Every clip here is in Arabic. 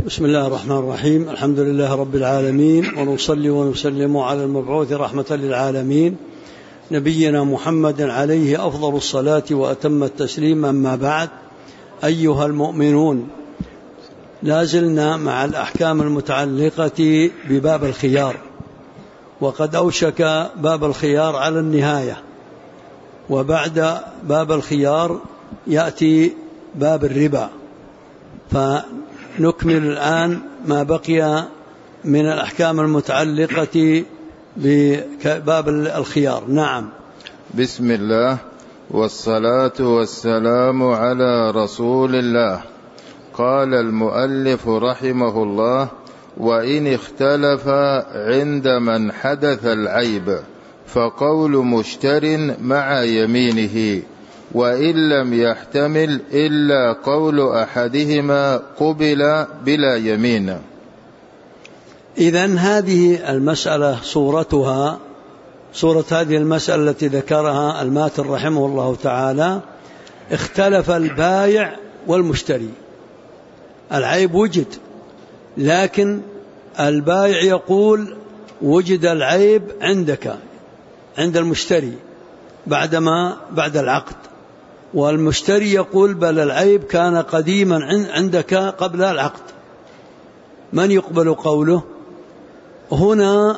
بسم الله الرحمن الرحيم. الحمد لله رب العالمين، ونصلي ونسلم على المبعوث رحمة للعالمين نبينا محمد عليه أفضل الصلاة وأتم التسليم. أما بعد، أيها المؤمنون، لازلنا مع الأحكام المتعلقة بباب الخيار، وقد أوشك باب الخيار على النهاية، وبعد باب الخيار يأتي باب الربا، فنكمل الآن ما بقي من الأحكام المتعلقة بباب الخيار. نعم. بسم الله والصلاة والسلام على رسول الله. قال المؤلف رحمه الله: وإن اختلف عند من حدث العيب فقول مشتر مع يمينه، وإن لم يحتمل إلا قول أحدهما قبل بلا يمين. إذن هذه المسألة صورتها صورة هذه المسألة التي ذكرها الماتن رحمه الله تعالى: اختلف البائع والمشتري. العيب وجد، لكن البائع يقول وجد العيب عندك عند المشتري بعد العقد، والمشتري يقول بل العيب كان قديما عندك قبل العقد. من يقبل قوله؟ هنا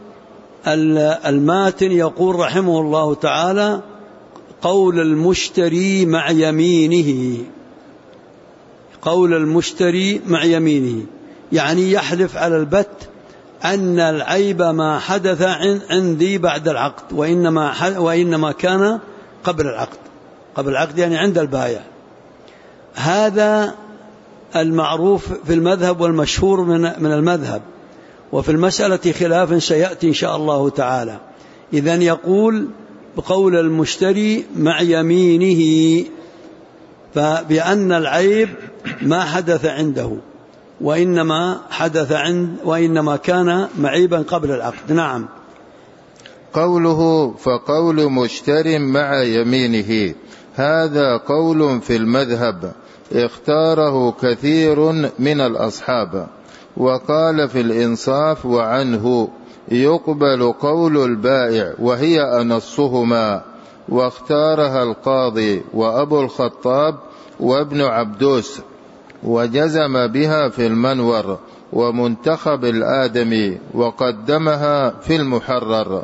الماتن يقول رحمه الله تعالى: قول المشتري مع يمينه. قول المشتري مع يمينه يعني يحلف على البت أن العيب ما حدث عندي بعد العقد، وإنما كان قبل العقد. قبل العقد يعني عند البائع. هذا المعروف في المذهب والمشهور من المذهب، وفي المسألة خلاف سيأتي إن شاء الله تعالى. إذن يقول بقول المشتري مع يمينه، فبأن العيب ما حدث عنده، وإنما كان معيبا قبل العقد. نعم. قوله فقول مشتر مع يمينه، هذا قول في المذهب اختاره كثير من الأصحاب، وقال في الإنصاف وعنه: يقبل قول البائع وهي أنصهما، واختارها القاضي وأبو الخطاب وابن عبدوس، وجزم بها في المنور ومنتخب الآدمي، وقدمها في المحرر.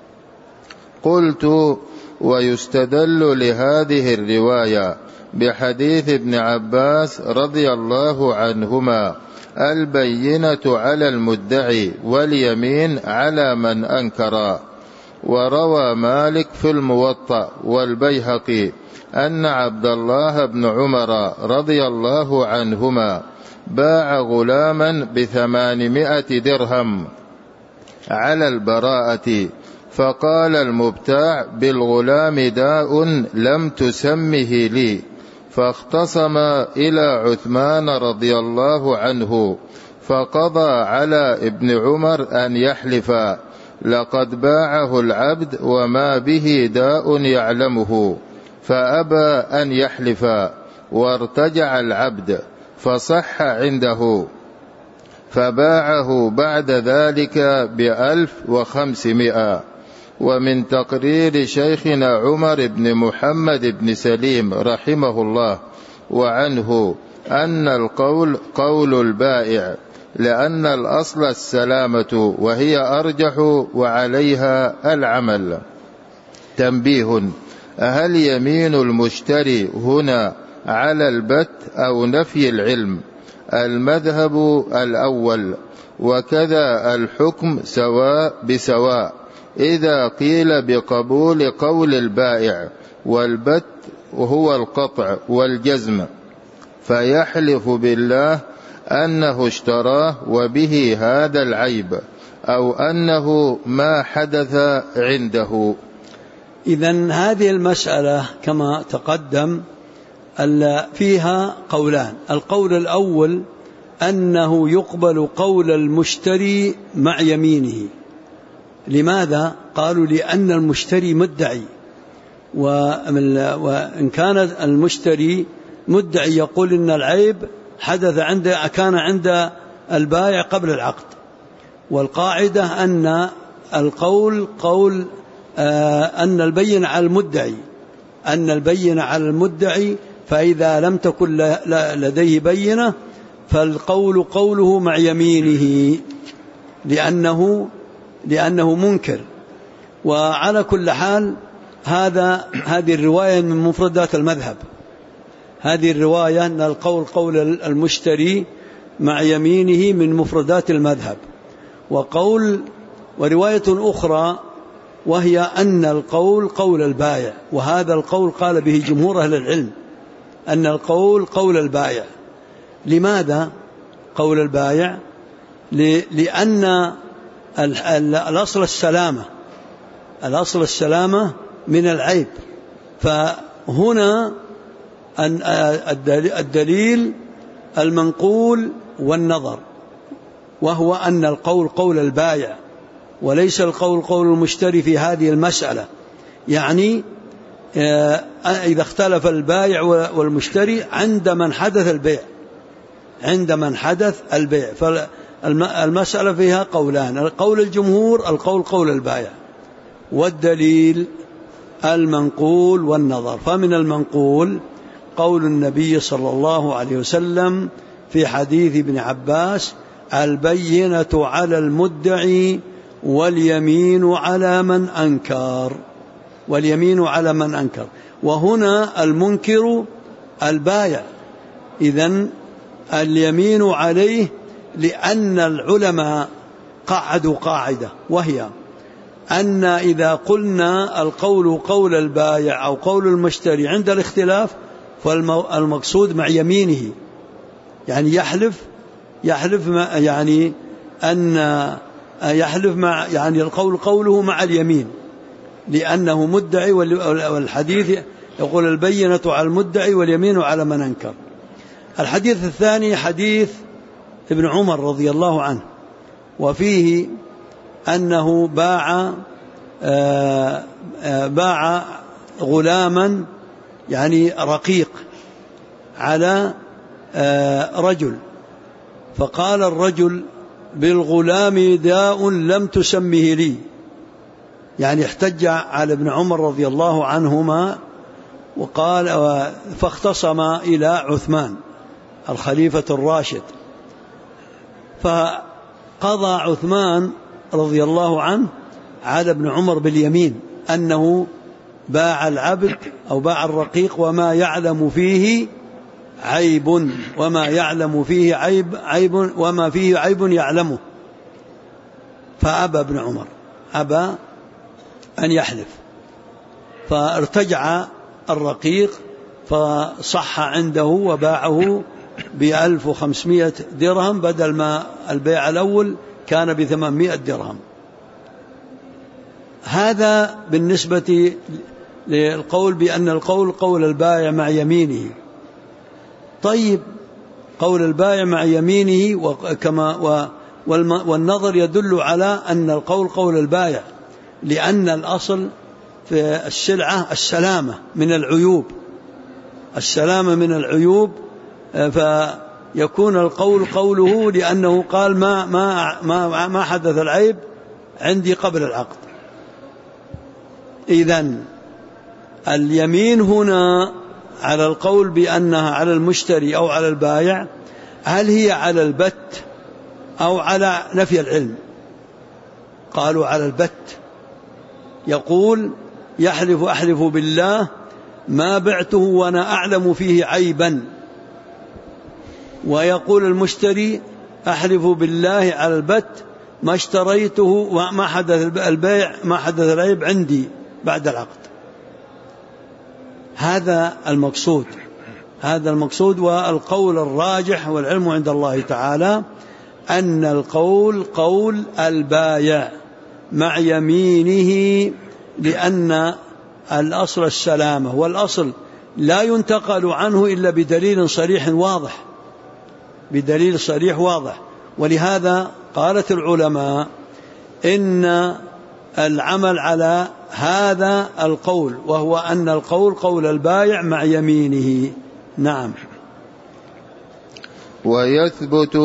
قلت: ويستدل لهذه الرواية بحديث ابن عباس رضي الله عنهما: البينة على المدعي واليمين على من أنكر. وروى مالك في الموطأ والبيهقي أن عبد الله بن عمر رضي الله عنهما باع غلاما ب800 درهم على البراءة، فقال المبتاع: بالغلام داء لم تسمه لي، فاختصم إلى عثمان رضي الله عنه، فقضى على ابن عمر أن يحلف: لقد باعه العبد وما به داء يعلمه، فأبى أن يحلف، وارتجع العبد فصح عنده، فباعه بعد ذلك ب1500. ومن تقرير شيخنا عمر بن محمد بن سليم رحمه الله وعنه أن القول قول البائع، لأن الأصل السلامة وهي أرجح وعليها العمل. تنبيه: هل يمين المشتري هنا على البت أو نفي العلم؟ المذهب الأول، وكذا الحكم سواء بسواء إذا قيل بقبول قول البائع، والبت هو القطع والجزم، فيحلف بالله أنه اشتراه وبه هذا العيب، أو أنه ما حدث عنده. إذن هذه المسألة كما تقدم فيها قولان. القول الأول أنه يقبل قول المشتري مع يمينه. لماذا؟ قالوا: لأن المشتري مدعي، وإن كان المشتري مدعي يقول إن العيب كان عند البائع قبل العقد. والقاعدة أن القول أن البينة على المدعي، فإذا لم تكن لديه بينة فالقول قوله مع يمينه لأنه منكر. وعلى كل حال هذه الرواية من مفردات المذهب، هذه الرواية أن القول قول المشتري مع يمينه من مفردات المذهب. ورواية أخرى وهي أن القول قول البائع، وهذا القول قال به جمهور أهل العلم أن القول قول البائع. لماذا قول البائع؟ لأن الأصل السلامة من العيب. فهنا الدليل المنقول والنظر، وهو أن القول قول البائع وليس القول قول المشتري في هذه المسألة. يعني إذا اختلف البائع والمشتري عند من حدث البيع، فالمسألة فيها قولان: قول الجمهور القول قول البائع، والدليل المنقول والنظر. فمن المنقول قول النبي صلى الله عليه وسلم في حديث ابن عباس: البينة على المدعي واليمين على من أنكر. وهنا المنكر البائع، إذن اليمين عليه، لأن العلماء قعدوا قاعدة، وهي أن إذا قلنا القول قول البائع أو قول المشتري عند الاختلاف فالمقصود مع يمينه، يعني يحلف يعني القول قوله مع اليمين لأنه مدعي، والحديث يقول البينة على المدعي واليمين على من أنكر. الحديث الثاني حديث ابن عمر رضي الله عنه، وفيه أنه باع غلاما يعني رقيق على رجل، فقال الرجل: بالغلام داء لم تسمه لي. يعني احتج على ابن عمر رضي الله عنهما، وقال فاختصم إلى عثمان الخليفة الراشد، فقضى عثمان رضي الله عنه على ابن عمر باليمين أنه باع العبد أو باع الرقيق وما يعلم فيه عيب، وما فيه عيب يعلمه. فأبى ابن عمر أن يحلف، فارتجع الرقيق فصح عنده وباعه ب1500 درهم بدل ما البيع الأول كان ب800 درهم. هذا بالنسبة للقول بأن القول قول البائع مع يمينه. طيب، قول البائع مع يمينه والنظر يدل على أن القول قول البائع، لأن الأصل في السلعة السلامة من العيوب، فيكون القول قوله لأنه قال ما حدث العيب عندي قبل العقد. إذن اليمين هنا على القول بأنها على المشتري أو على البائع، هل هي على البت أو على نفي العلم؟ قالوا على البت. يقول: أحلف بالله ما بعته وأنا أعلم فيه عيبا. ويقول المشتري: أحلف بالله على البت ما اشتريته وما حدث البيع ما حدث العيب عندي بعد العقد. هذا المقصود. والقول الراجح والعلم عند الله تعالى أن القول قول البائع مع يمينه، لأن الأصل السلامة، والأصل لا ينتقل عنه إلا بدليل صريح واضح. ولهذا قالت العلماء إن العمل على هذا القول، وهو أن القول قول البائع مع يمينه. نعم. ويثبت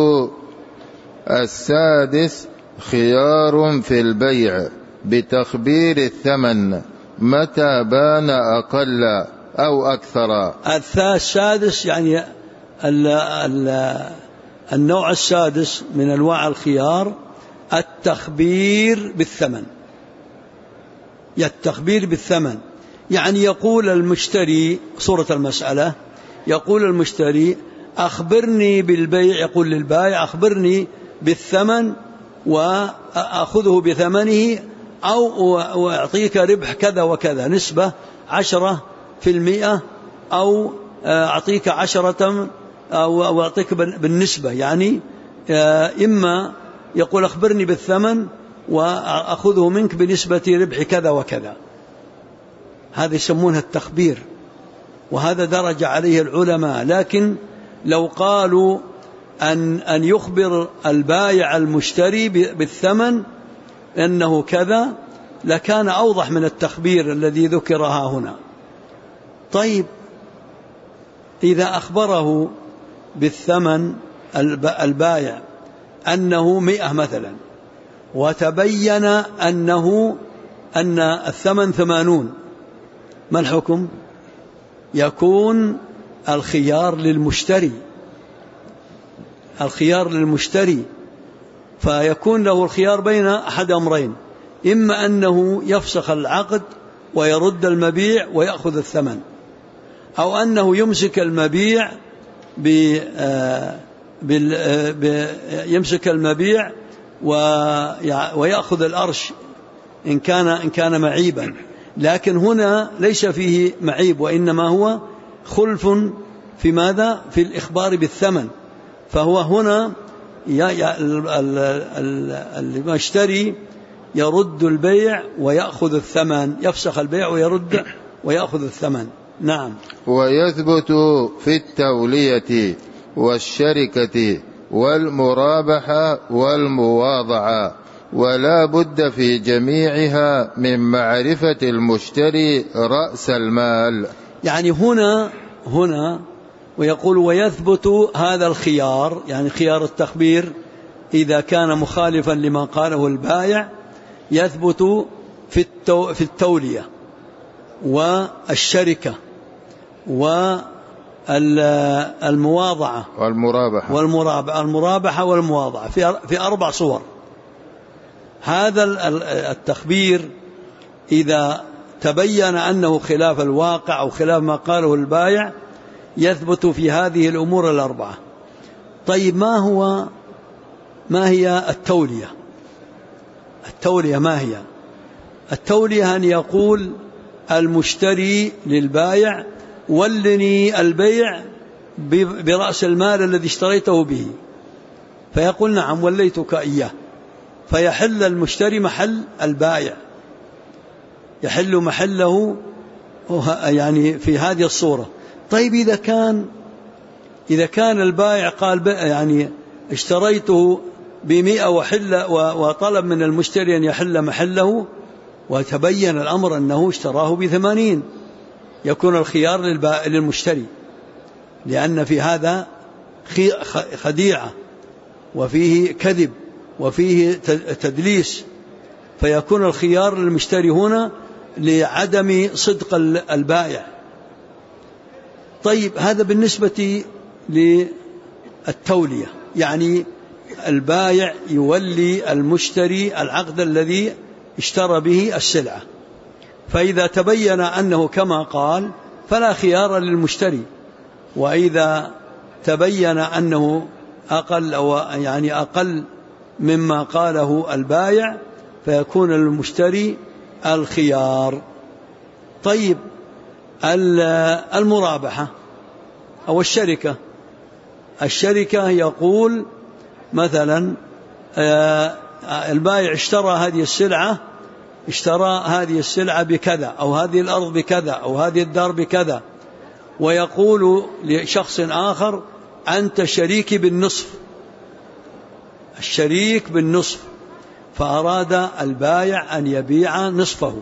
السادس خيار في البيع بتخبير الثمن متى بان أقل أو أكثر. السادس يعني النوع السادس من أنواع الخيار التخبير بالثمن. التخبير بالثمن يعني يقول المشتري، صورة المسألة يقول المشتري أخبرني بالبيع، يقول للبائع أخبرني بالثمن وأخذه بثمنه أو أعطيك ربح كذا وكذا نسبة 10% أو أعطيك 10 أو أعطيك بالنسبة، يعني إما يقول أخبرني بالثمن وأخذه منك بنسبة ربح كذا وكذا. هذا يسمونها التخبير، وهذا درج عليه العلماء. لكن لو قالوا أن يخبر البائع المشتري بالثمن أنه كذا لكان أوضح من التخبير الذي ذكرها هنا. طيب إذا أخبره بالثمن البائع أنه 100 مثلا، وتبين أن الثمن 80، ما الحكم؟ يكون الخيار للمشتري، فيكون له الخيار بين أحد أمرين: إما أنه يفسخ العقد ويرد المبيع ويأخذ الثمن، أو أنه يمسك المبيع ويأخذ الأرش إن كان معيبا. لكن هنا ليس فيه معيب، وإنما هو خلف في ماذا؟ في الإخبار بالثمن. فهو هنا المشتري يرد البيع ويأخذ الثمن، يفسخ البيع ويرد ويأخذ الثمن. نعم. ويثبت في التولية والشركة والمرابحة والمواضعة، ولا بد في جميعها من معرفة المشتري رأس المال. يعني هنا ويقول ويثبت هذا الخيار، يعني خيار التخبير إذا كان مخالفا لما قاله البائع، يثبت في التولية والشركة والمواضعة والمرابحة والمواضعة في 4 صور. هذا التخبير إذا تبين أنه خلاف الواقع أو خلاف ما قاله البائع يثبت في هذه الأمور ال4. طيب ما هي التولية؟ ما هي التولية؟ أن يقول المشتري للبائع ولني البيع برأس المال الذي اشتريته به، فيقول نعم وليتك إياه، فيحل المشتري محل البائع، يحل محله يعني في هذه الصورة. طيب إذا كان البائع قال يعني اشتريته ب100 وطلب من المشتري أن يحل محله، وتبين الأمر أنه اشتراه ب80، يكون الخيار للمشتري، لأن في هذا خديعة وفيه كذب وفيه تدليس، فيكون الخيار للمشتري هنا لعدم صدق البائع. طيب هذا بالنسبة للتولية، يعني البائع يولي المشتري العقد الذي اشترى به السلعة، فإذا تبين أنه كما قال فلا خيار للمشتري، وإذا تبين أنه أقل أو يعني أقل مما قاله البائع فيكون للمشتري الخيار. طيب المرابحة أو الشركة يقول مثلا البائع اشترى هذه السلعة بكذا، أو هذه الأرض بكذا، أو هذه الدار بكذا، ويقول لشخص آخر أنت شريكي بالنصف، فأراد البائع أن يبيع نصفه،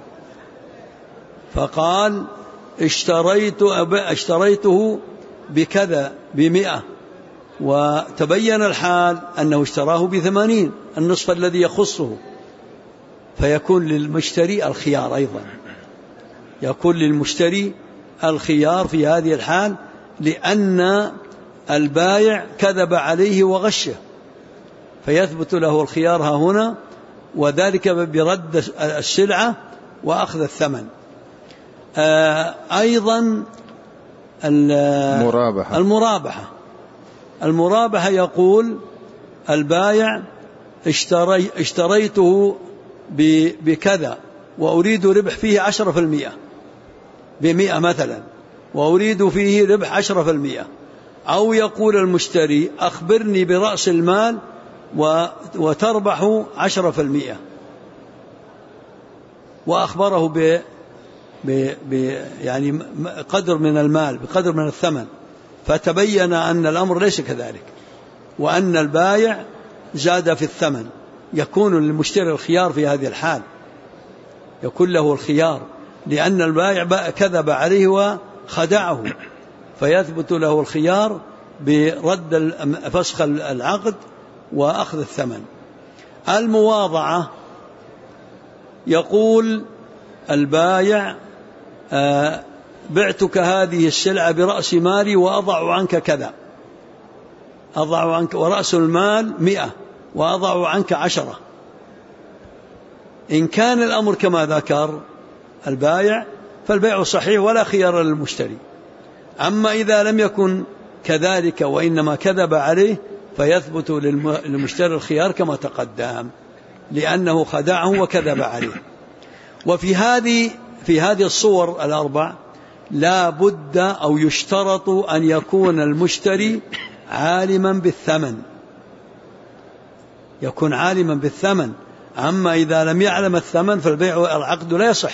فقال اشتريته بكذا ب100، وتبين الحال أنه اشتراه ب80 النصف الذي يخصه، فيكون للمشتري الخيار أيضا، يكون للمشتري الخيار في هذه الحال، لأن البائع كذب عليه وغشه، فيثبت له الخيار هنا، وذلك برد السلعة وأخذ الثمن. أيضا المرابحة يقول البائع اشتريته بكذا وأريد ربح فيه 10%، ب100 مثلا، وأريد فيه ربح 10%. أو يقول المشتري أخبرني برأس المال وتربح 10%، وأخبره يعني قدر من المال، بقدر من الثمن، فتبين أن الأمر ليس كذلك، وأن البائع زاد في الثمن. يكون للمشتري الخيار في هذه الحال، يكون له الخيار، لأن البائع كذب عليه وخدعه، فيثبت له الخيار برد فسخ العقد وأخذ الثمن. المواضعة يقول البائع بعتك هذه السلعة برأس مالي وأضع عنك كذا، أضع عنك، ورأس المال 100 وأضع عنك 10. إن كان الأمر كما ذكر البائع فالبيع صحيح ولا خيار للمشتري. أما إذا لم يكن كذلك وإنما كذب عليه فيثبت للمشتري الخيار كما تقدم، لأنه خدعه وكذب عليه. وفي هذه الصور الأربع لا بد أو يشترط أن يكون المشتري عالما بالثمن، يكون عالما بالثمن. أما إذا لم يعلم الثمن فالبيع العقد لا يصح،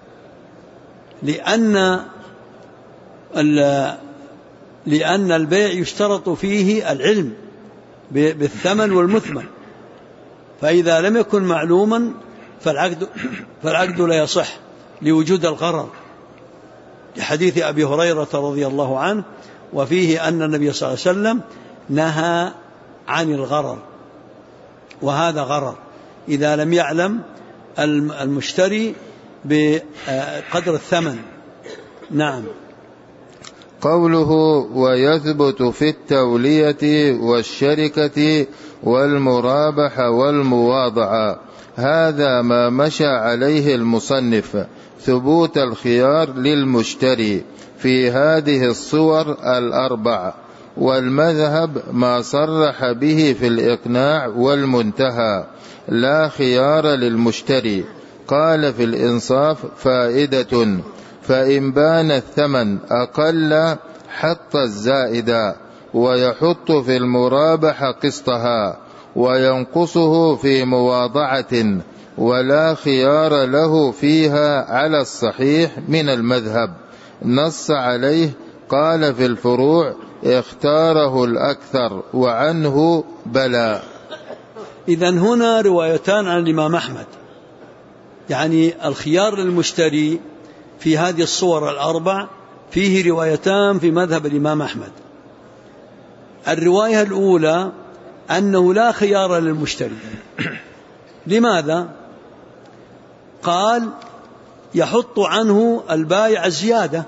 لأن البيع يشترط فيه العلم بالثمن والمثمن، فإذا لم يكن معلوما فالعقد لا يصح لوجود الغرر، لحديث أبي هريرة رضي الله عنه، وفيه أن النبي صلى الله عليه وسلم نهى عن الغرر، وهذا غرر إذا لم يعلم المشتري بقدر الثمن. نعم. قوله ويثبت في التولية والشركة والمرابحة والمواضعة، هذا ما مشى عليه المصنف، ثبوت الخيار للمشتري في هذه الصور الأربع. والمذهب ما صرح به في الإقناع والمنتهى، لا خيار للمشتري. قال في الإنصاف فائدة: فإن بان الثمن أقل حط الزائد، ويحط في المرابحة قسطها، وينقصه في مواضعة، ولا خيار له فيها على الصحيح من المذهب. نص عليه قال في الفروع: اختاره الأكثر وعنه بلى. إذن هنا روايتان عن الإمام أحمد، يعني الخيار للمشتري في هذه الصور الأربع فيه روايتان في مذهب الإمام أحمد. الرواية الأولى أنه لا خيار للمشتري. لماذا؟ قال يحط عنه البائع الزيادة،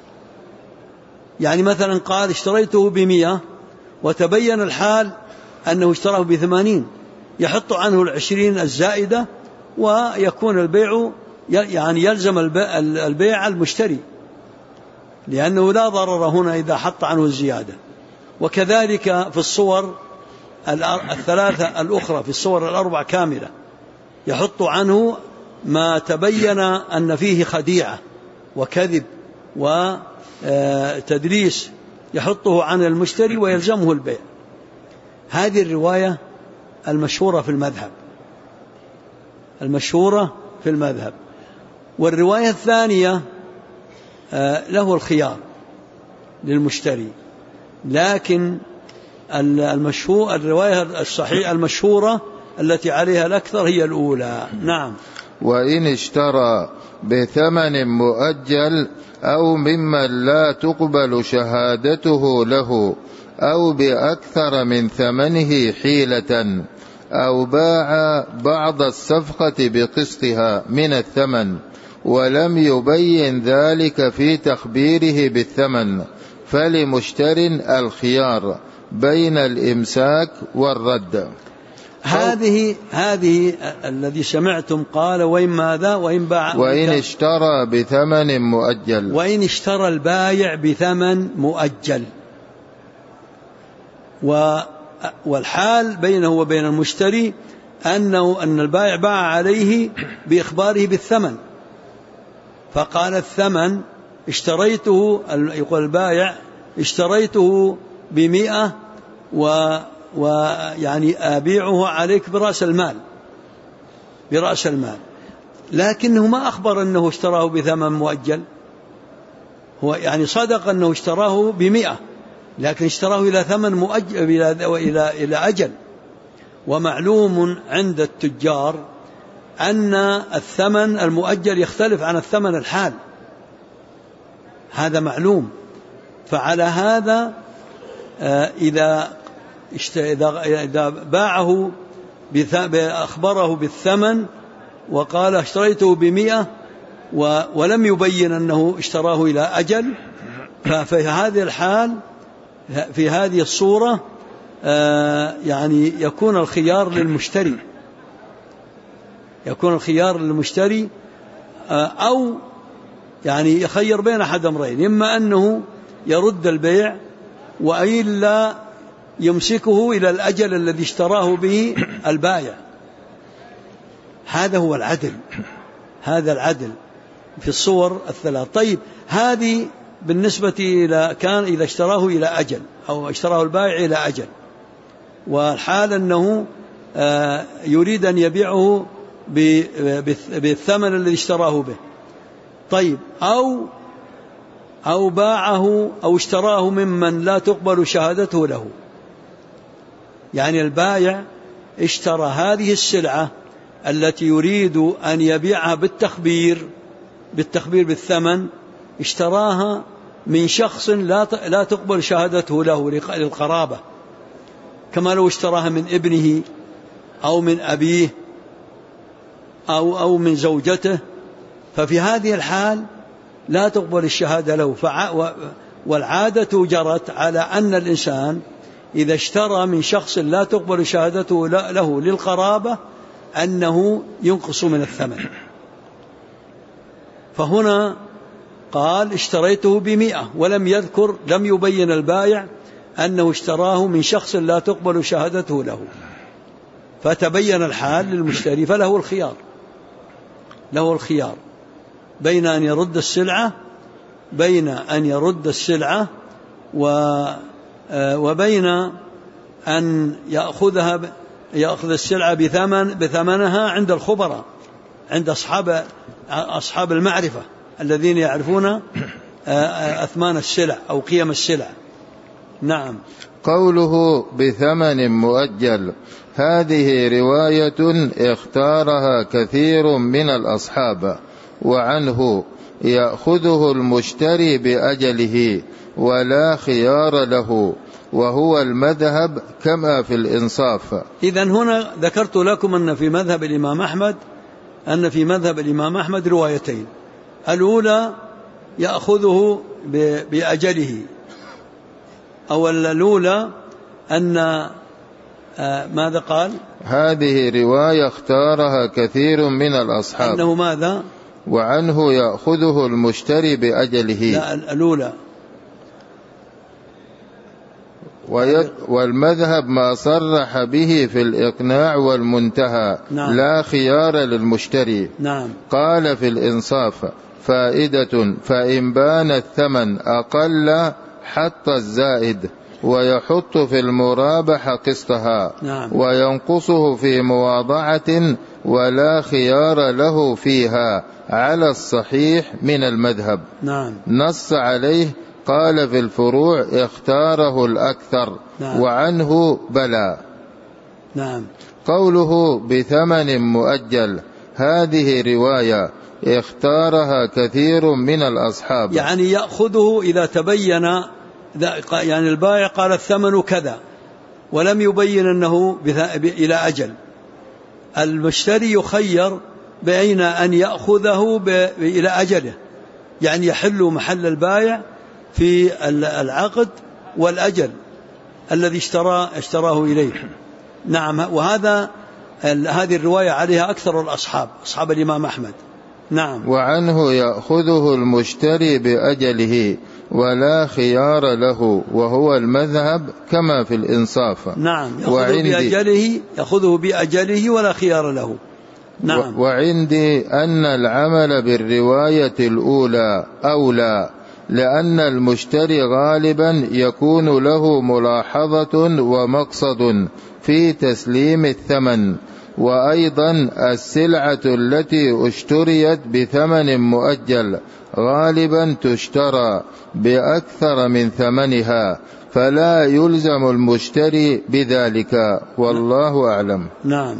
يعني مثلا قال اشتريته ب100 وتبين الحال أنه اشتراه ب80، يحط عنه 20 الزائدة، ويكون البيع يعني يلزم البيع المشتري، لأنه لا ضرر هنا إذا حط عنه الزيادة. وكذلك في الصور الثلاثة الأخرى، في الصور الأربع كاملة، يحط عنه ما تبين أن فيه خديعة وكذب وتدليس، يحطه عن المشتري ويلزمه البيع. هذه الرواية المشهورة في المذهب. والرواية الثانية له الخيار للمشتري، لكن الرواية الصحيحة المشهورة التي عليها الأكثر هي الأولى. نعم. وإن اشترى بثمن مؤجل أو ممن لا تقبل شهادته له أو بأكثر من ثمنه حيلة، أو باع بعض الصفقة بقسطها من الثمن ولم يبين ذلك في تخبيره بالثمن، فلمشتر الخيار بين الإمساك والرد. هذه الذي سمعتم قال وإن ماذا؟ وإن باع، وإن اشترى بثمن مؤجل، وإن اشترى البايع بثمن مؤجل، والحال بينه وبين المشتري أن البائع باع عليه بإخباره بالثمن، فقال الثمن اشتريته، يقول البائع اشتريته ب100 ويعني أبيعه عليك برأس المال، لكنه ما أخبر أنه اشتراه بثمن مؤجل، هو يعني صدق أنه اشتراه ب100 لكن اشتراه إلى ثمن مؤجل إلى أجل. ومعلوم عند التجار أن الثمن المؤجل يختلف عن الثمن الحال، هذا معلوم. فعلى هذا إذا باعه أخبره بالثمن وقال اشتريته ب100 ولم يبين أنه اشتراه إلى أجل، ففي هذه الحال في هذه الصورة يعني يكون الخيار للمشتري، أو يعني يخير بين أحد أمرين، إما أنه يرد البيع وإلا يمسكه إلى الأجل الذي اشتراه به البائع. هذا هو العدل، هذا العدل في الصور الثلاث. طيب هذه بالنسبة إلى كان إذا اشتراه إلى أجل أو اشتراه البائع إلى أجل، والحال أنه يريد أن يبيعه بالثمن الذي اشتراه به. طيب أو باعه أو اشتراه ممن لا تقبل شهادته له، يعني البائع اشترى هذه السلعة التي يريد أن يبيعها بالتخبير بالثمن، اشتراها من شخص لا تقبل شهادته له للقرابة، كما لو اشتراها من ابنه أو من أبيه أو من زوجته، ففي هذه الحال لا تقبل الشهادة له. والعادة جرت على أن الإنسان إذا اشترى من شخص لا تقبل شهادته له للقرابة أنه ينقص من الثمن. فهنا قال اشتريته ب100 لم يبين البائع أنه اشتراه من شخص لا تقبل شهادته له، فتبين الحال للمشتري، فله الخيار بين أن يرد السلعة وبين أن يأخذ السلعة بثمنها عند الخبراء، عند أصحاب المعرفة الذين يعرفون أثمان السلع أو قيم السلع. نعم. قوله بثمن مؤجل، هذه رواية اختارها كثير من الأصحاب، وعنه يأخذه المشتري بأجله ولا خيار له، وهو المذهب كما في الإنصاف. إذن هنا ذكرت لكم أن في مذهب الإمام أحمد روايتين، الأولى يأخذه بأجله، أو الأولى أن ماذا قال؟ هذه رواية اختارها كثير من الأصحاب، أنه ماذا؟ وعنه يأخذه المشتري بأجله. لا، الأولى. والمذهب ما صرح به في الإقناع والمنتهى. نعم. لا خيار للمشتري. نعم. قال في الإنصاف: فائدة: فإن بان الثمن أقل حط الزائد، ويحط في المرابح قسطها. نعم. وينقصه في مواضعة، ولا خيار له فيها على الصحيح من المذهب. نعم. نص عليه. قال في الفروع: اختاره الأكثر. نعم. وعنه بلى. نعم. قوله بثمن مؤجل، هذه رواية اختارها كثير من الأصحاب، يعني يأخذه إذا تبين يعني البائع قال الثمن كذا ولم يبين أنه إلى أجل. المشتري يخير بين أن يأخذه إلى أجله، يعني يحل محل البائع في العقد والأجل الذي اشتراه إليه. نعم، هذه الرواية عليها أكثر الأصحاب، أصحاب الإمام أحمد. نعم. وعنه يأخذه المشتري بأجله ولا خيار له، وهو المذهب كما في الإنصاف. نعم، يأخذه بأجله ولا خيار له. نعم. وعندي أن العمل بالرواية الأولى أولى، لأن المشتري غالبا يكون له ملاحظة ومقصد في تسليم الثمن، وأيضا السلعة التي اشتريت بثمن مؤجل غالبا تشترى بأكثر من ثمنها، فلا يلزم المشتري بذلك، والله أعلم. نعم.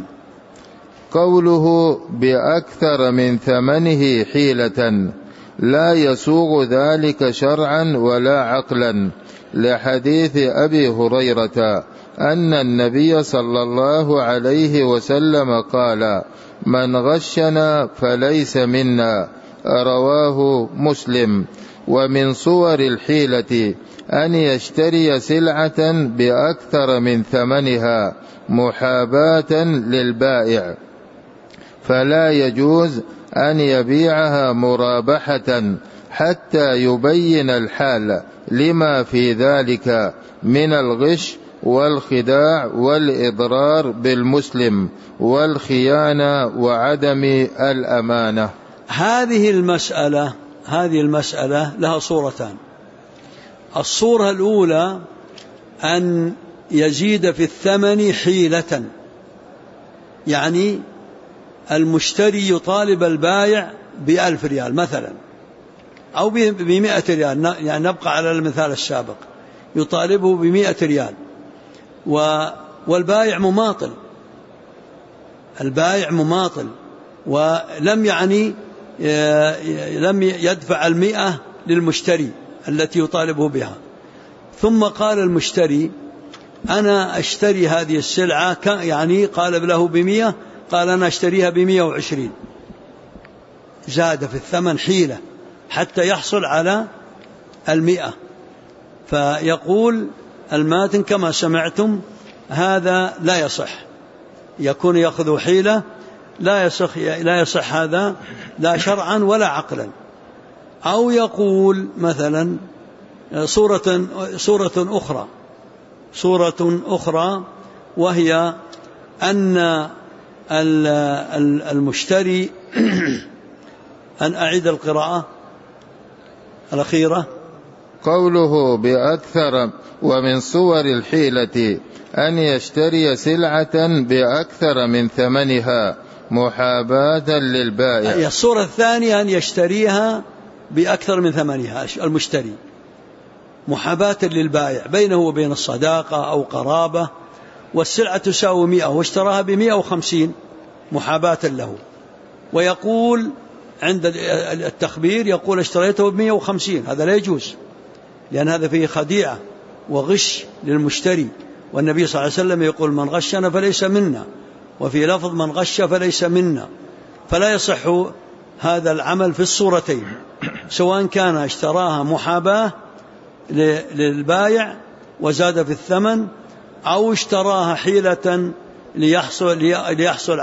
قوله بأكثر من ثمنه حيلة لا يسوغ ذلك شرعا ولا عقلا، لحديث أبي هريرة أن النبي صلى الله عليه وسلم قال: من غشنا فليس منا، رواه مسلم. ومن صور الحيلة أن يشتري سلعة بأكثر من ثمنها محاباة للبائع، فلا يجوز أن يبيعها مرابحة حتى يبين الحال لما في ذلك من الغش والخداع والإضرار بالمسلم والخيانة وعدم الأمانة. هذه المسألة لها صورتان. الصورة الأولى أن يزيد في الثمن حيلة، يعني المشتري يطالب البائع ب1,000 ريال مثلا أو ب100 ريال، يعني نبقى على المثال السابق، يطالبه ب100 ريال والبائع مماطل، ولم لم يدفع 100 للمشتري التي يطالبه بها. ثم قال المشتري: أنا أشتري هذه السلعة، يعني قال له ب100، قال أنا أشتريها ب120، زاد في الثمن حيلة حتى يحصل على 100. فيقول الماتن كما سمعتم هذا لا يصح، يكون يأخذ حيلة، لا يصح هذا لا شرعا ولا عقلا. أو يقول مثلا صورة أخرى وهي أن المشتري أن أعيد القراءة الأخيرة. قوله بأكثر: ومن صور الحيلة أن يشتري سلعة بأكثر من ثمنها محاباة للبائع. الصورة الثانية أن يشتريها بأكثر من ثمنها المشتري محاباة للبائع، بينه وبين الصداقة أو قرابة، والسلعة تساوي 100 واشتراها ب150 محاباة له، ويقول عند التخبير يقول اشتريته ب150. هذا لا يجوز، لأن هذا فيه خديعة وغش للمشتري، والنبي صلى الله عليه وسلم يقول: من غشنا فليس منا، وفي لفظ: من غش فليس منا. فلا يصح هذا العمل في الصورتين، سواء كان اشتراها محاباة للبائع وزاد في الثمن، أو اشتراها حيلة ليحصل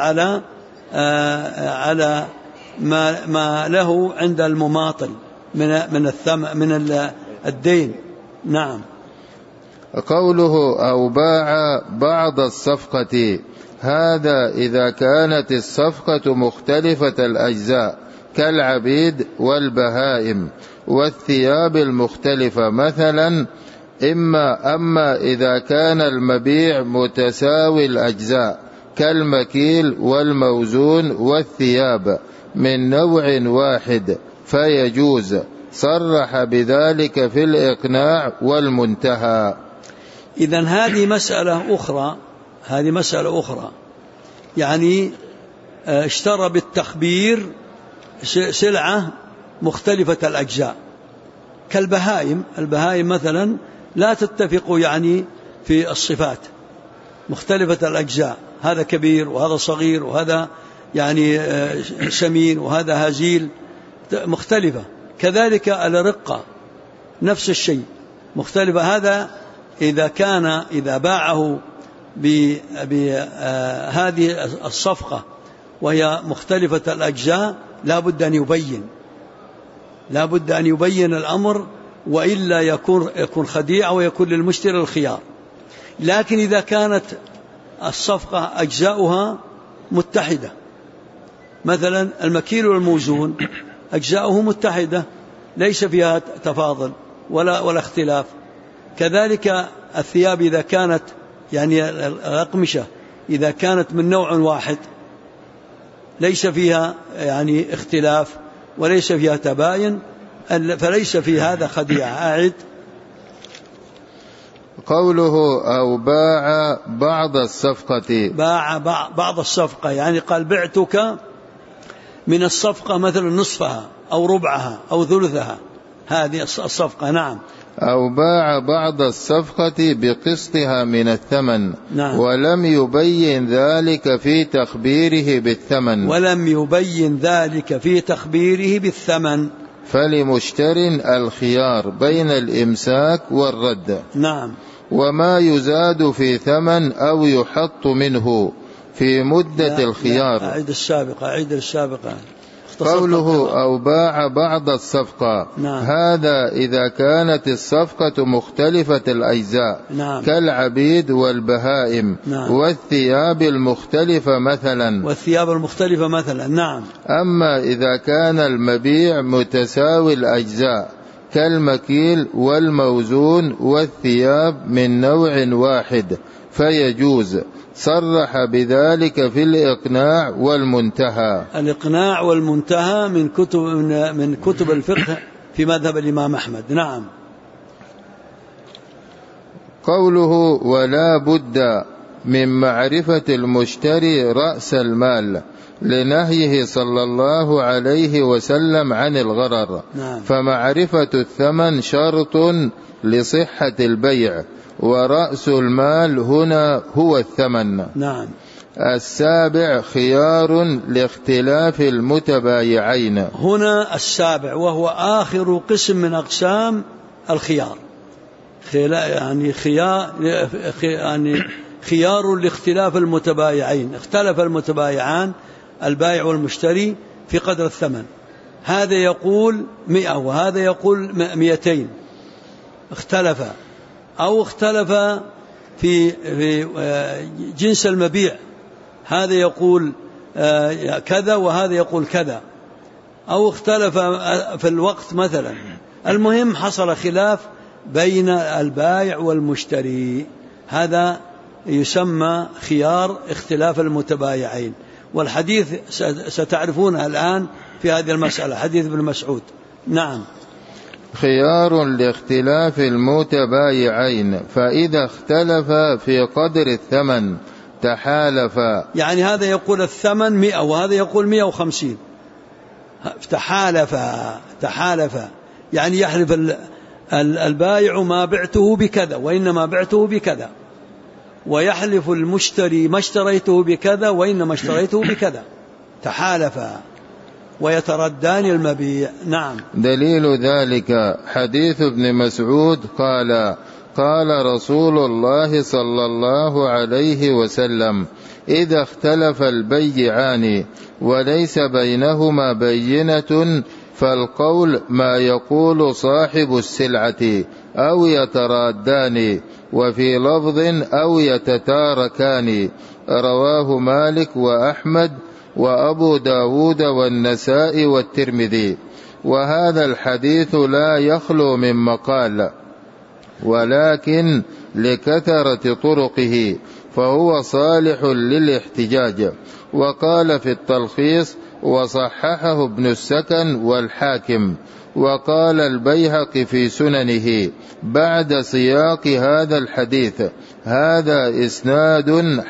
على ما له عند المماطل من الدين. نعم. قوله أو باع بعض الصفقة، هذا إذا كانت الصفقة مختلفة الأجزاء كالعبيد والبهائم والثياب المختلفة مثلا. أما إذا كان المبيع متساوي الأجزاء كالمكيل والموزون والثياب من نوع واحد فيجوز، صرح بذلك في الإقناع والمنتهى. إذن هذه مسألة أخرى، يعني اشترى بالتخبير سلعة مختلفة الأجزاء كالبهائم. البهائم مثلا لا تتفق يعني في الصفات، مختلفة الأجزاء، هذا كبير وهذا صغير وهذا يعني سمين وهذا هزيل، مختلفة. كذلك الرقة نفس الشيء مختلفة. هذا إذا باعه بهذه الصفقة وهي مختلفة الأجزاء لا بد أن يبين الأمر، وإلا يكون خديعة ويكون للمشتري الخيار. لكن إذا كانت الصفقة أجزاؤها متحدة، مثلا المكيل والموزون أجزاؤه متحدة ليس فيها تفاضل ولا اختلاف. كذلك الثياب إذا كانت يعني الأقمشة إذا كانت من نوع واحد ليس فيها يعني اختلاف وليس فيها تباين، فليس في هذا خديعة. أعد. قوله أو باع بعض الصفقة، باع بعض الصفقة يعني قال بعتك من الصفقة مثلا نصفها أو ربعها أو ثلثها، هذه الصفقة. نعم. أو باع بعض الصفقة بقسطها من الثمن. نعم. ولم يبين ذلك في تخبيره بالثمن. فلمشتر الخيار بين الإمساك والرد. نعم. وما يزاد في ثمن أو يحط منه في مدة الخيار. أعيد السابقة. قوله أو باع بعض الصفقة. نعم. هذا إذا كانت الصفقة مختلفة الأجزاء. نعم. كالعبيد والبهائم. نعم. والثياب المختلفة مثلا. نعم. أما إذا كان المبيع متساوي الأجزاء كالمكيل والموزون والثياب من نوع واحد فيجوز. صرح بذلك في الإقناع والمنتهى من كتب الفقه في مذهب الإمام أحمد. نعم. قوله ولا بد من معرفة المشتري رأس المال لنهيه صلى الله عليه وسلم عن الغرر. نعم. فمعرفة الثمن شرط لصحة البيع، ورأس المال هنا هو الثمن. نعم. السابع خيار لاختلاف المتبايعين. هنا السابع وهو آخر قسم من أقسام الخيار، يعني خيار لاختلاف المتبايعين. اختلف المتبايعان البائع والمشتري في قدر الثمن، هذا يقول 100 وهذا يقول 200، اختلف في جنس المبيع، هذا يقول كذا وهذا يقول كذا، أو اختلف في الوقت مثلا. المهم حصل خلاف بين البائع والمشتري، هذا يسمى خيار اختلاف المتبايعين. والحديث ستعرفونه الآن في هذه المسألة، حديث ابن مسعود. نعم. خيار لاختلاف المتبايعين، فإذا اختلف في قدر الثمن تحالفا، يعني هذا يقول الثمن 100 وهذا يقول 150، تحالفا يعني يحلف البائع ما بعته بكذا وإنما بعته بكذا، ويحلف المشتري ما اشتريته بكذا وإنما اشتريته بكذا، تحالفا ويتردان المبيع. نعم. دليل ذلك حديث ابن مسعود قال رسول الله صلى الله عليه وسلم: إذا اختلف البيعان وليس بينهما بينة فالقول ما يقول صاحب السلعة أو يترادان، وفي لفظ أو يتتاركان. رواه مالك وأحمد وأبو داود والنسائي والترمذي. وهذا الحديث لا يخلو من مقال، ولكن لكثرة طرقه فهو صالح للاحتجاج. وقال في التلخيص: وصححه ابن السكن والحاكم. وقال البيهقي في سننه بعد سياق هذا الحديث: هذا إسناد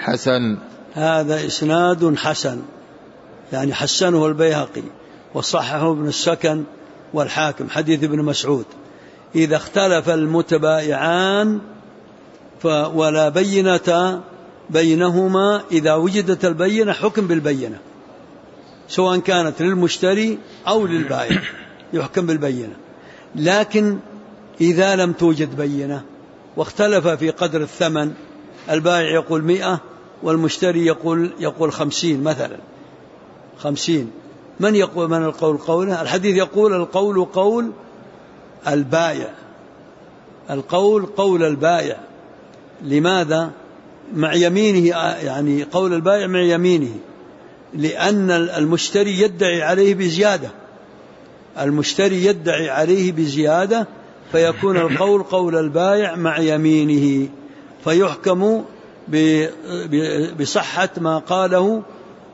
حسن، يعني حسنه البيهقي وصححه ابن السكن والحاكم، حديث ابن مسعود. إذا اختلف المتبايعان ولا بينة بينهما، إذا وجدت البينة حكم بالبينة، سواء كانت للمشتري أو للبائع يحكم بالبينة. لكن إذا لم توجد بينة واختلف في قدر الثمن، البائع يقول 100 والمشتري يقول 50 مثلا، 50، من القول قوله؟ الحديث يقول القول قول البائع، القول قول البائع. لماذا؟ مع يمينه، يعني قول البائع مع يمينه، لأن المشتري يدعي عليه بزيادة، المشتري يدعي عليه بزيادة، فيكون القول قول البائع مع يمينه، فيحكم بصحة ما قاله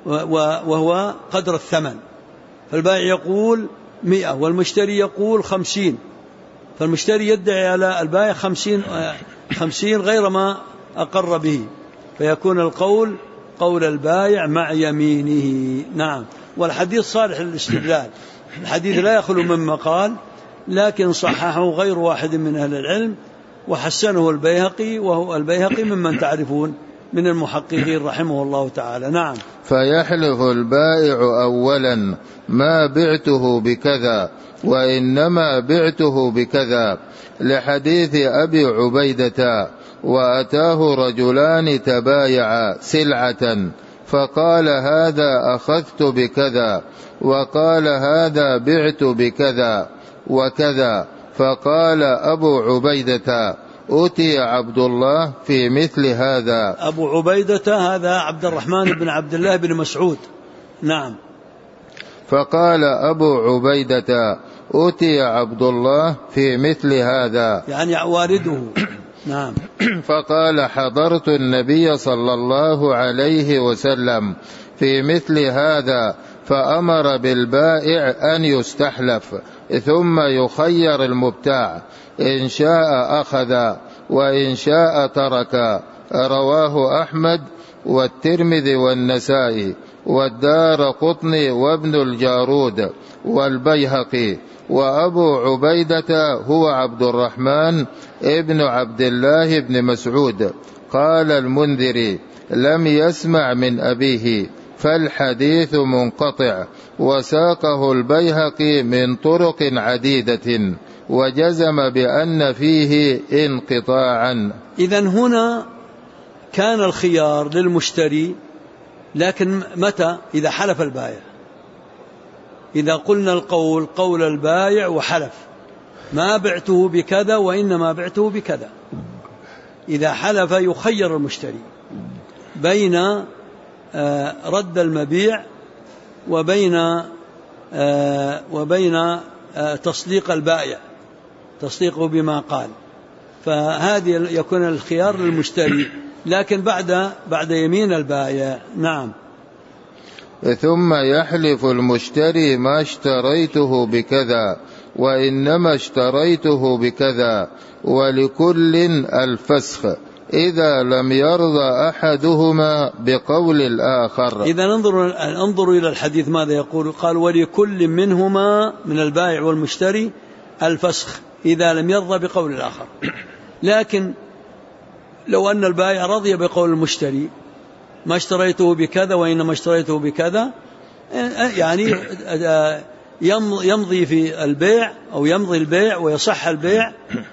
وهو قدر الثمن. فالبائع يقول 100 والمشتري يقول 50، فالمشتري يدعي على البائع 50 غير ما أقر به، فيكون القول قول البائع مع يمينه. نعم. والحديث صالح للاستدلال، الحديث لا يخلو من مقال، لكن صححه غير واحد من أهل العلم وحسنه البيهقي، وهو البيهقي ممن تعرفون من المحققين رحمه الله تعالى. نعم. فيحلف البائع أولا ما بعته بكذا وإنما بعته بكذا، لحديث أبي عبيدة: وأتاه رجلان تبايعا سلعة، فقال هذا أخذت بكذا، وقال هذا بعت بكذا وكذا، فقال أبو عبيدة: أتي عبد الله في مثل هذا. أبو عبيدة هذا عبد الرحمن بن عبد الله بن مسعود. نعم. فقال أبو عبيدة: أتي عبد الله في مثل هذا، يعني والده. نعم. فقال: حضرت النبي صلى الله عليه وسلم في مثل هذا، فأمر بالبائع أن يستحلف ثم يخير المبتاع، إن شاء أخذ وإن شاء ترك. رواه أحمد والترمذي والنسائي والدارقطني وابن الجارود والبيهقي. وأبو عبيدة هو عبد الرحمن ابن عبد الله بن مسعود. قال المنذري: لم يسمع من أبيه، فالحديث منقطع. وساقه البيهقي من طرق عديدة، وجزم بأن فيه انقطاعا. إذن هنا كان الخيار للمشتري، لكن متى؟ إذا حلف البائع. إذا قلنا القول قول البائع وحلف ما بعته بكذا وإنما بعته بكذا، إذا حلف يخير المشتري بين رد المبيع وبين تصديق البائع، تصديقه بما قال، فهذه يكون الخيار للمشتري، لكن بعد يمين البائع. نعم. ثم يحلف المشتري: ما اشتريته بكذا وإنما اشتريته بكذا، ولكل الفسخ إذا لم يرضى أحدهما بقول الآخر. إذا انظروا إلى الحديث ماذا يقول؟ قال: ولكل منهما من البائع والمشتري الفسخ إذا لم يرضى بقول الآخر. لكن لو أن البائع رضي بقول المشتري: ما اشتريته بكذا وإنما اشتريته بكذا، يعني يمضي في البيع أو يمضي البيع ويصح البيع،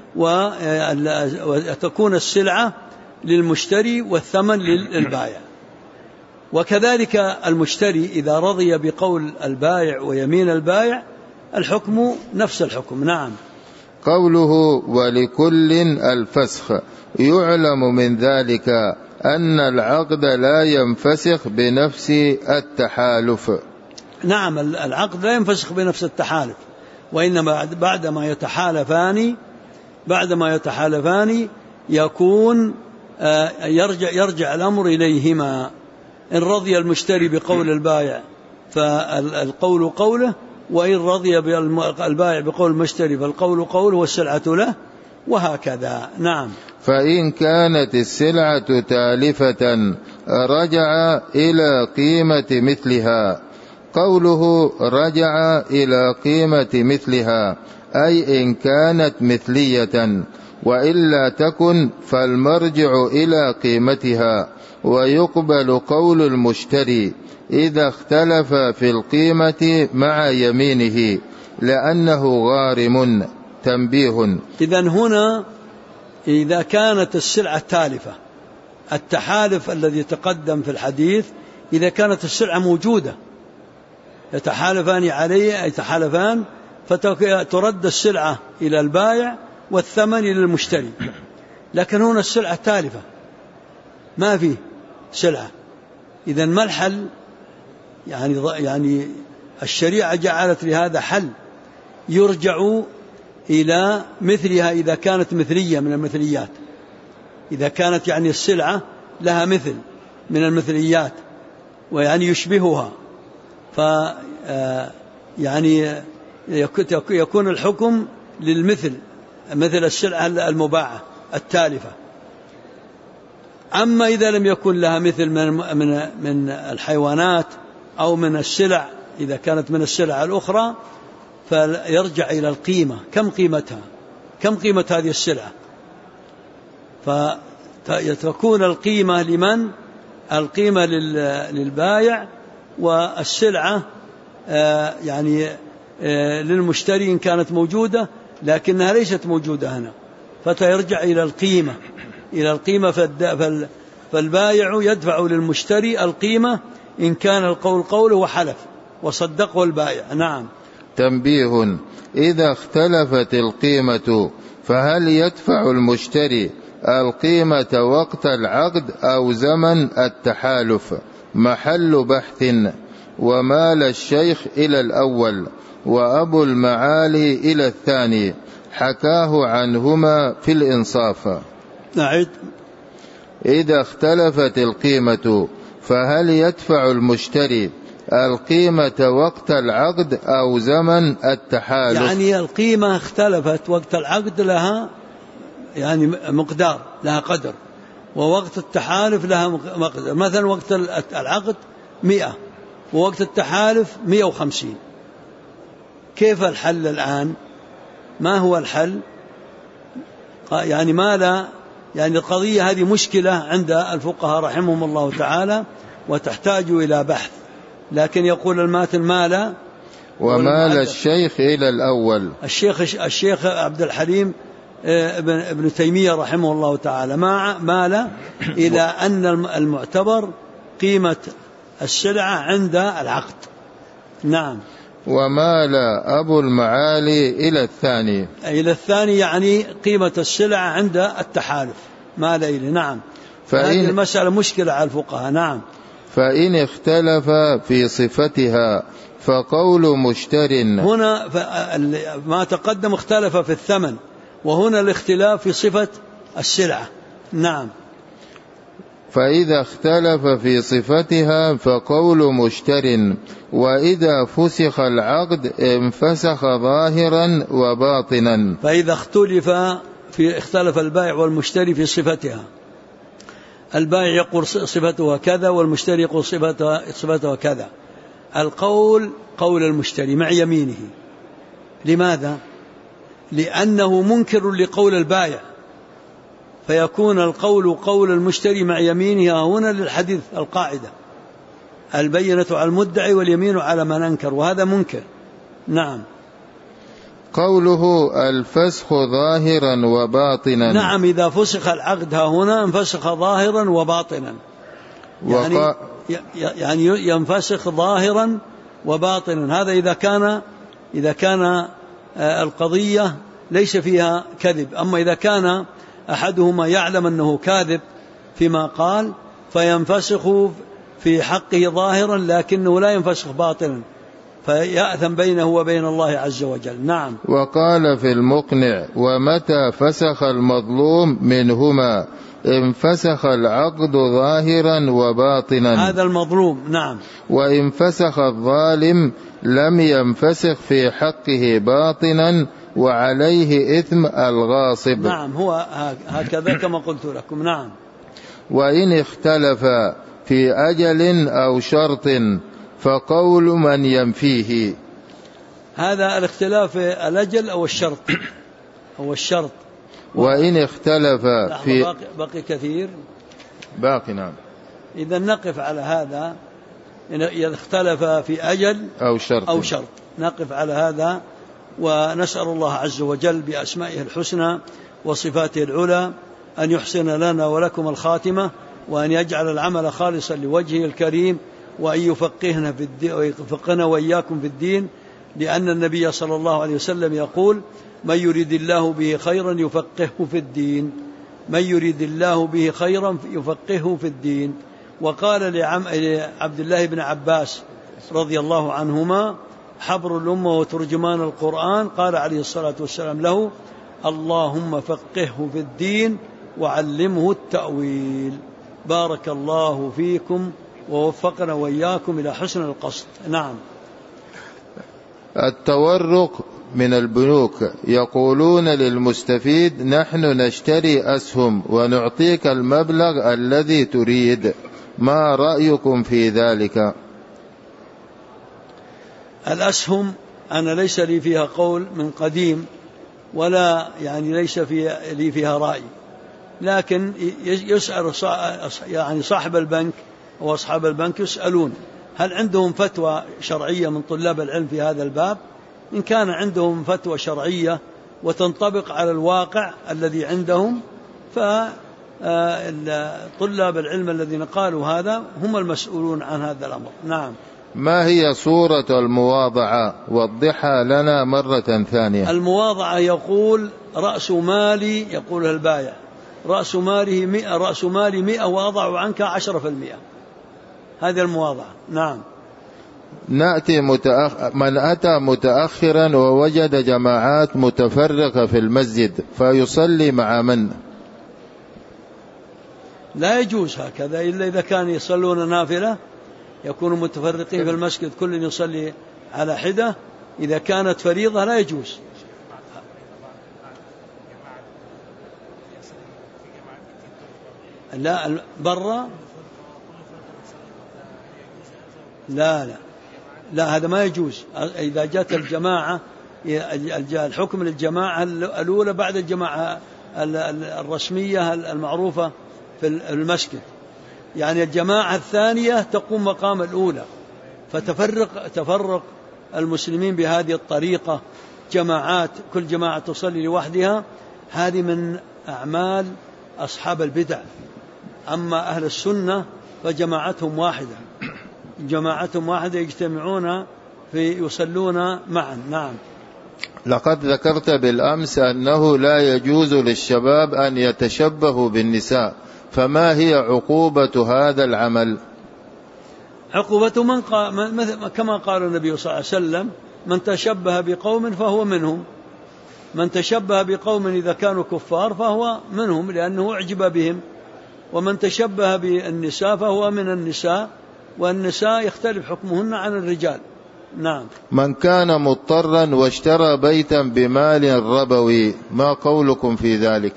وتكون السلعة للمشتري والثمن للبائع. وكذلك المشتري إذا رضي بقول البائع ويمين البائع الحكم نفس الحكم. نعم. قوله ولكل الفسخ، يعلم من ذلك أن العقد لا ينفسخ بنفس التحالف. نعم، العقد لا ينفسخ بنفس التحالف، وإنما بعدما يتحالفان يكون يرجع الأمر إليهما. إن رضي المشتري بقول البائع فالقول قوله، وإن رضي البائع بقول المشتري فالقول قوله والسلعة له، وهكذا. نعم. فإن كانت السلعة تالفة رجع إلى قيمة مثلها. قوله رجع إلى قيمة مثلها أي إن كانت مثلية، وإلا تكن فالمرجع إلى قيمتها. ويقبل قول المشتري إذا اختلف في القيمة مع يمينه لأنه غارم. تنبيه: إذن هنا إذا كانت السلعة تالفة، التحالف الذي تقدم في الحديث إذا كانت السلعة موجودة يتحالفان عليه، يتحالفان فترد السلعة إلى البائع والثمن إلى المشتري. لكن هنا السلعة تالفة ما في سلعة، إذن ما الحل؟ يعني الشريعة جعلت لهذا حل، يرجع إلى مثلها إذا كانت مثلية من المثليات، إذا كانت يعني السلعة لها مثل من المثليات ويعني يشبهها، يعني يكون الحكم للمثل مثل السلعة المباعة التالفة. أما إذا لم يكن لها مثل من الحيوانات أو من السلع، إذا كانت من السلع الأخرى فيرجع إلى القيمة، كم قيمتها، كم قيمة هذه السلعة، فتكون القيمة لمن؟ القيمة للبائع، والسلعة يعني للمشتري إن كانت موجودة، لكنها ليست موجودة هنا، فترجع إلى القيمة، إلى القيمة. فالبائع يدفع للمشتري القيمة إن كان القول قوله وحلف وصدقه البائع. نعم. تنبيه: إذا اختلفت القيمة فهل يدفع المشتري القيمة وقت العقد أو زمن التحالف؟ محل بحث. ومال الشيخ إلى الأول وأبو المعالي إلى الثاني، حكاه عنهما في الإنصاف. نعيد. إذا اختلفت القيمة فهل يدفع المشتري القيمة وقت العقد أو زمن التحالف؟ يعني القيمة اختلفت وقت العقد، لها يعني مقدار، لها قدر، ووقت التحالف لها مقدار. مثلا وقت العقد 100 ووقت التحالف 150. كيف الحل الآن؟ ما هو الحل؟ يعني ما لا يعني القضية هذه مشكلة عند الفقهاء رحمهم الله تعالى وتحتاج إلى بحث. لكن يقول الماتن مال ومال الشيخ إلى الأول. الشيخ عبد الحليم ابن تيمية رحمه الله تعالى مال إلى أن المعتبر قيمة السلعة عند العقد. نعم. ومال أبو المعالي إلى الثاني يعني قيمة السلعة عند التحالف مال إليه. نعم. هذه المسألة مشكلة على الفقهاء. نعم. فإن اختلف في صفتها فقول مشتر. هنا ما تقدم اختلف في الثمن، وهنا الاختلاف في صفة السلعة. نعم. فإذا اختلف في صفتها فقول مشتر، وإذا فسخ العقد انفسخ ظاهرا وباطنا. فإذا اختلف البائع والمشتري في صفتها، البائع يقول صفتها كذا والمشتري يقول صفتها كذا، القول قول المشتري مع يمينه. لماذا؟ لأنه منكر لقول البائع، فيكون القول قول المشتري مع يمينه. هنا للحديث القاعدة البينة على المدعي واليمين على من أنكر، وهذا منكر. نعم. قوله الفسخ ظاهرا وباطنا. نعم. إذا فسخ العقد هنا انفسخ ظاهرا وباطنا، يعني ينفسخ ظاهرا وباطنا. هذا إذا كان القضية ليس فيها كذب. أما إذا كان أحدهما يعلم أنه كاذب فيما قال فينفسخ في حقه ظاهرا لكنه لا ينفسخ باطنا، فيأثم بينه وبين الله عز وجل. نعم. وقال في المقنع: ومتى فسخ المظلوم منهما انفسخ العقد ظاهرا وباطنا. هذا المظلوم. نعم. وإن فسخ الظالم لم ينفسخ في حقه باطنا وعليه إثم الغاصب. نعم. هو هكذا كما قلت لكم. نعم. وإن اختلف في أجل أو شرط فقول من ينفيه. هذا الاختلاف في الأجل أو الشرط. وإن اختلف في بقي كثير باقي. نعم. إذا نقف على هذا، إذا اختلف في أجل أو شرط نقف على هذا، ونسأل الله عز وجل بأسمائه الحسنى وصفاته العلى أن يحسن لنا ولكم الخاتمة، وأن يجعل العمل خالصا لوجهه الكريم، وأن يفقهنا في الدين ويفقهنا وإياكم في الدين، لأن النبي صلى الله عليه وسلم يقول: من يريد الله به خيرا يفقهه في الدين، من يريد الله به خيرا يفقهه في الدين. وقال لعبد الله بن عباس رضي الله عنهما حبر الأمة وترجمان القرآن، قال عليه الصلاة والسلام له: اللهم فقهه في الدين وعلمه التأويل. بارك الله فيكم ووفقنا وإياكم إلى حسن القصد. نعم. التورق من البنوك، يقولون للمستفيد: نحن نشتري أسهم ونعطيك المبلغ الذي تريد، ما رأيكم في ذلك؟ الأسهم أنا ليس لي فيها قول من قديم، ولا ليس لي فيها رأي، لكن يسأل صاحب البنك وأصحاب البنك يسألون هل عندهم فتوى شرعية من طلاب العلم في هذا الباب. إن كان عندهم فتوى شرعية وتنطبق على الواقع الذي عندهم، فطلاب العلم الذين قالوا هذا هم المسؤولون عن هذا الأمر. نعم. ما هي صورة المواضعة؟ وضحها لنا مرة ثانية. المواضعة يقول: رأس مالي، يقول البائع: رأس مالي 100 وأضع عنك 10%. هذه المواضعة. نعم. نأتي من أتى متأخرا ووجد جماعات متفرقة في المسجد، فيصلي مع من؟ لا يجوز هكذا، إلا إذا كانوا يصلون نافلة يكونوا متفرقين في المسجد، كل يصلي على حدة. إذا كانت فريضة لا يجوز. لا برا، لا هذا ما يجوز. إذا جاءت الجماعة، الحكم للجماعة الأولى بعد الجماعة الرسمية المعروفة في المسجد، الجماعة الثانية تقوم مقام الأولى، فتفرق المسلمين بهذه الطريقة جماعات، كل جماعة تصلي لوحدها. هذه من أعمال أصحاب البدع. أما أهل السنة فجماعتهم واحدة يجتمعون يصلون معا. نعم. لقد ذكرت بالأمس أنه لا يجوز للشباب أن يتشبهوا بالنساء، فما هي عقوبة هذا العمل؟ عقوبة كما قال النبي صلى الله عليه وسلم: من تشبه بقوم فهو منهم. من تشبه بقوم إذا كانوا كفار فهو منهم لأنه أعجب بهم، ومن تشبه بالنساء فهو من النساء، والنساء يختلف حكمهن عن الرجال. نعم. من كان مضطرا واشترى بيتا بمال ربوي، ما قولكم في ذلك؟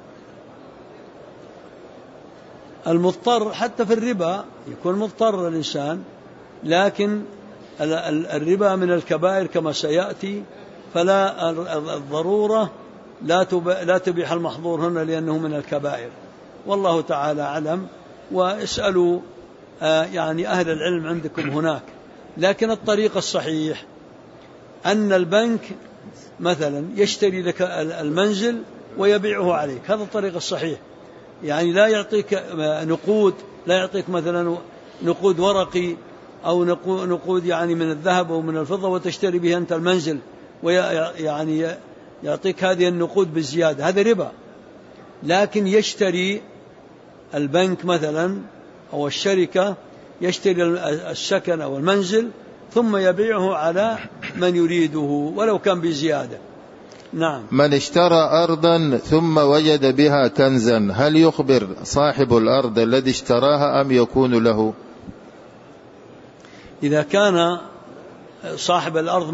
المضطر حتى في الربا يكون مضطر الإنسان، لكن الربا من الكبائر كما سيأتي، فلا الضرورة لا تبيح المحظور هنا لأنه من الكبائر. والله تعالى أعلم. واسألوا أهل العلم عندكم هناك. لكن الطريق الصحيح أن البنك مثلا يشتري لك المنزل ويبيعه عليك، هذا الطريق الصحيح. لا يعطيك نقود، لا يعطيك مثلا نقود ورقي أو نقود من الذهب أو من الفضة وتشتري به أنت المنزل، يعطيك هذه النقود بالزيادة، هذا ربا. لكن يشتري البنك مثلا أو الشركة يشتري السكن أو المنزل ثم يبيعه على من يريده ولو كان بزيادة. نعم. من اشترى أرضا ثم وجد بها كنزا، هل يخبر صاحب الأرض الذي اشتراها أم يكون له؟ إذا كان صاحب الأرض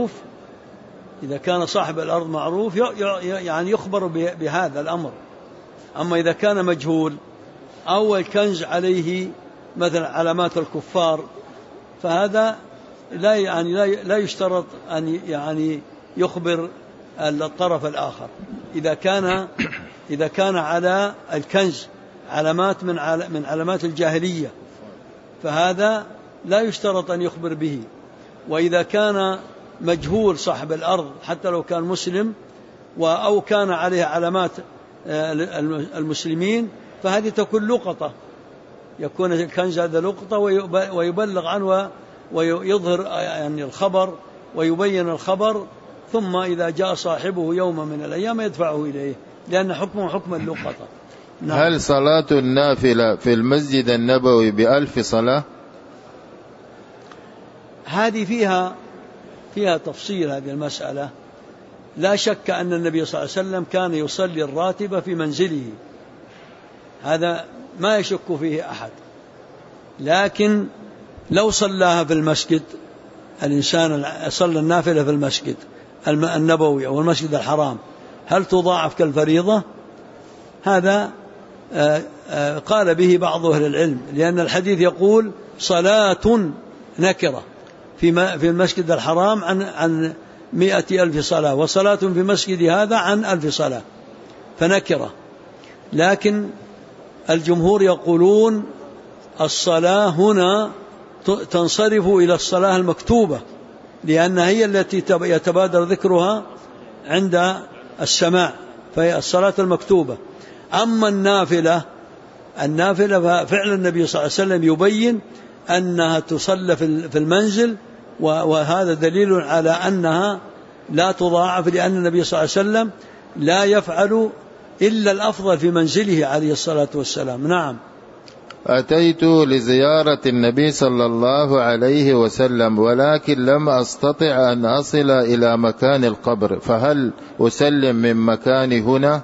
معروف، يخبر بهذا الأمر. أما إذا كان مجهول أو الكنز عليه مثلا علامات الكفار، فهذا لا يشترط أن يعني يخبر الطرف الآخر إذا كان على الكنز علامات من علامات الجاهلية، فهذا لا يشترط أن يخبر به. وإذا كان مجهول صاحب الأرض حتى لو كان مسلم أو كان عليه علامات المسلمين، فهذه تكون لقطة، يكون الكنز هذا لقطة ويبلغ عنه ويظهر يعني الخبر ويبين الخبر، ثم إذا جاء صاحبه يوم من الأيام يدفعه إليه، لأن حكمه حكم اللقطة. نعم. هل صلاة النافلة في المسجد النبوي ب1000 صلاة؟ هذه فيها تفصيل هذه المسألة. لا شك أن النبي صلى الله عليه وسلم كان يصلي الراتبة في منزله، هذا ما يشك فيه أحد. لكن لو صلاها في المسجد، الإنسان صلى النافلة في المسجد النبوي أو المسجد الحرام، هل تضاعف كالفريضة؟ هذا قال به بعض أهل العلم، لأن الحديث يقول صلاة نكرة في المسجد الحرام عن 100,000 صلاة، وصلاة في مسجد هذا عن 1000 صلاة، فنكرة. لكن الجمهور يقولون الصلاة هنا تنصرف إلى الصلاة المكتوبة، لأنها هي التي يتبادر ذكرها عند السماع، فهي الصلاة المكتوبة. أما النافلة ففعل النبي صلى الله عليه وسلم يبين أنها تصلى في المنزل، وهذا دليل على أنها لا تضاعف، لأن النبي صلى الله عليه وسلم لا يفعل إلا الأفضل في منزله عليه الصلاة والسلام. نعم. أتيت لزيارة النبي صلى الله عليه وسلم، ولكن لم أستطع أن أصل إلى مكان القبر، فهل أسلم من مكاني هنا؟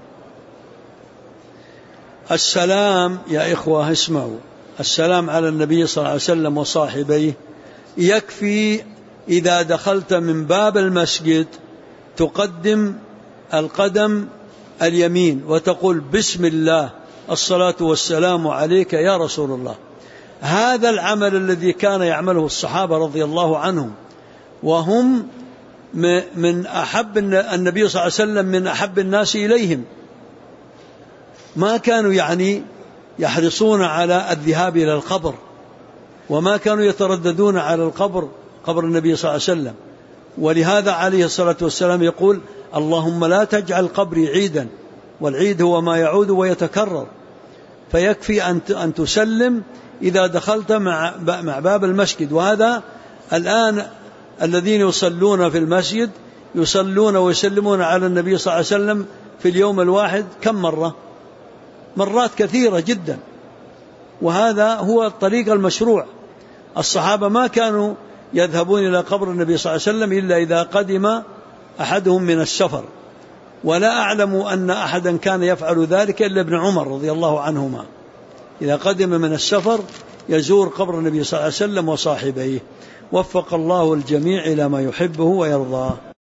السلام يا إخوة اسمعوا، السلام على النبي صلى الله عليه وسلم وصاحبيه يكفي إذا دخلت من باب المسجد تقدم القدم اليمين وتقول بسم الله الصلاة والسلام عليك يا رسول الله. هذا العمل الذي كان يعمله الصحابة رضي الله عنهم، وهم من أحب النبي صلى الله عليه وسلم من أحب الناس إليهم، ما كانوا يعني يحرصون على الذهاب إلى القبر، وما كانوا يترددون على قبر النبي صلى الله عليه وسلم. ولهذا عليه الصلاة والسلام يقول اللهم لا تجعل قبري عيدا، والعيد هو ما يعود ويتكرر. فيكفي أن تسلم إذا دخلت مع باب المسجد. وهذا الآن الذين يصلون في المسجد يصلون ويسلمون على النبي صلى الله عليه وسلم في اليوم الواحد كم مرة؟ مرات كثيرة جدا، وهذا هو الطريق المشروع. الصحابة ما كانوا يذهبون إلى قبر النبي صلى الله عليه وسلم إلا إذا قدم أحدهم من السفر، ولا أعلم أن أحدا كان يفعل ذلك إلا ابن عمر رضي الله عنهما، إذا قدم من السفر يزور قبر النبي صلى الله عليه وسلم وصاحبيه. وفق الله الجميع إلى ما يحبه ويرضاه.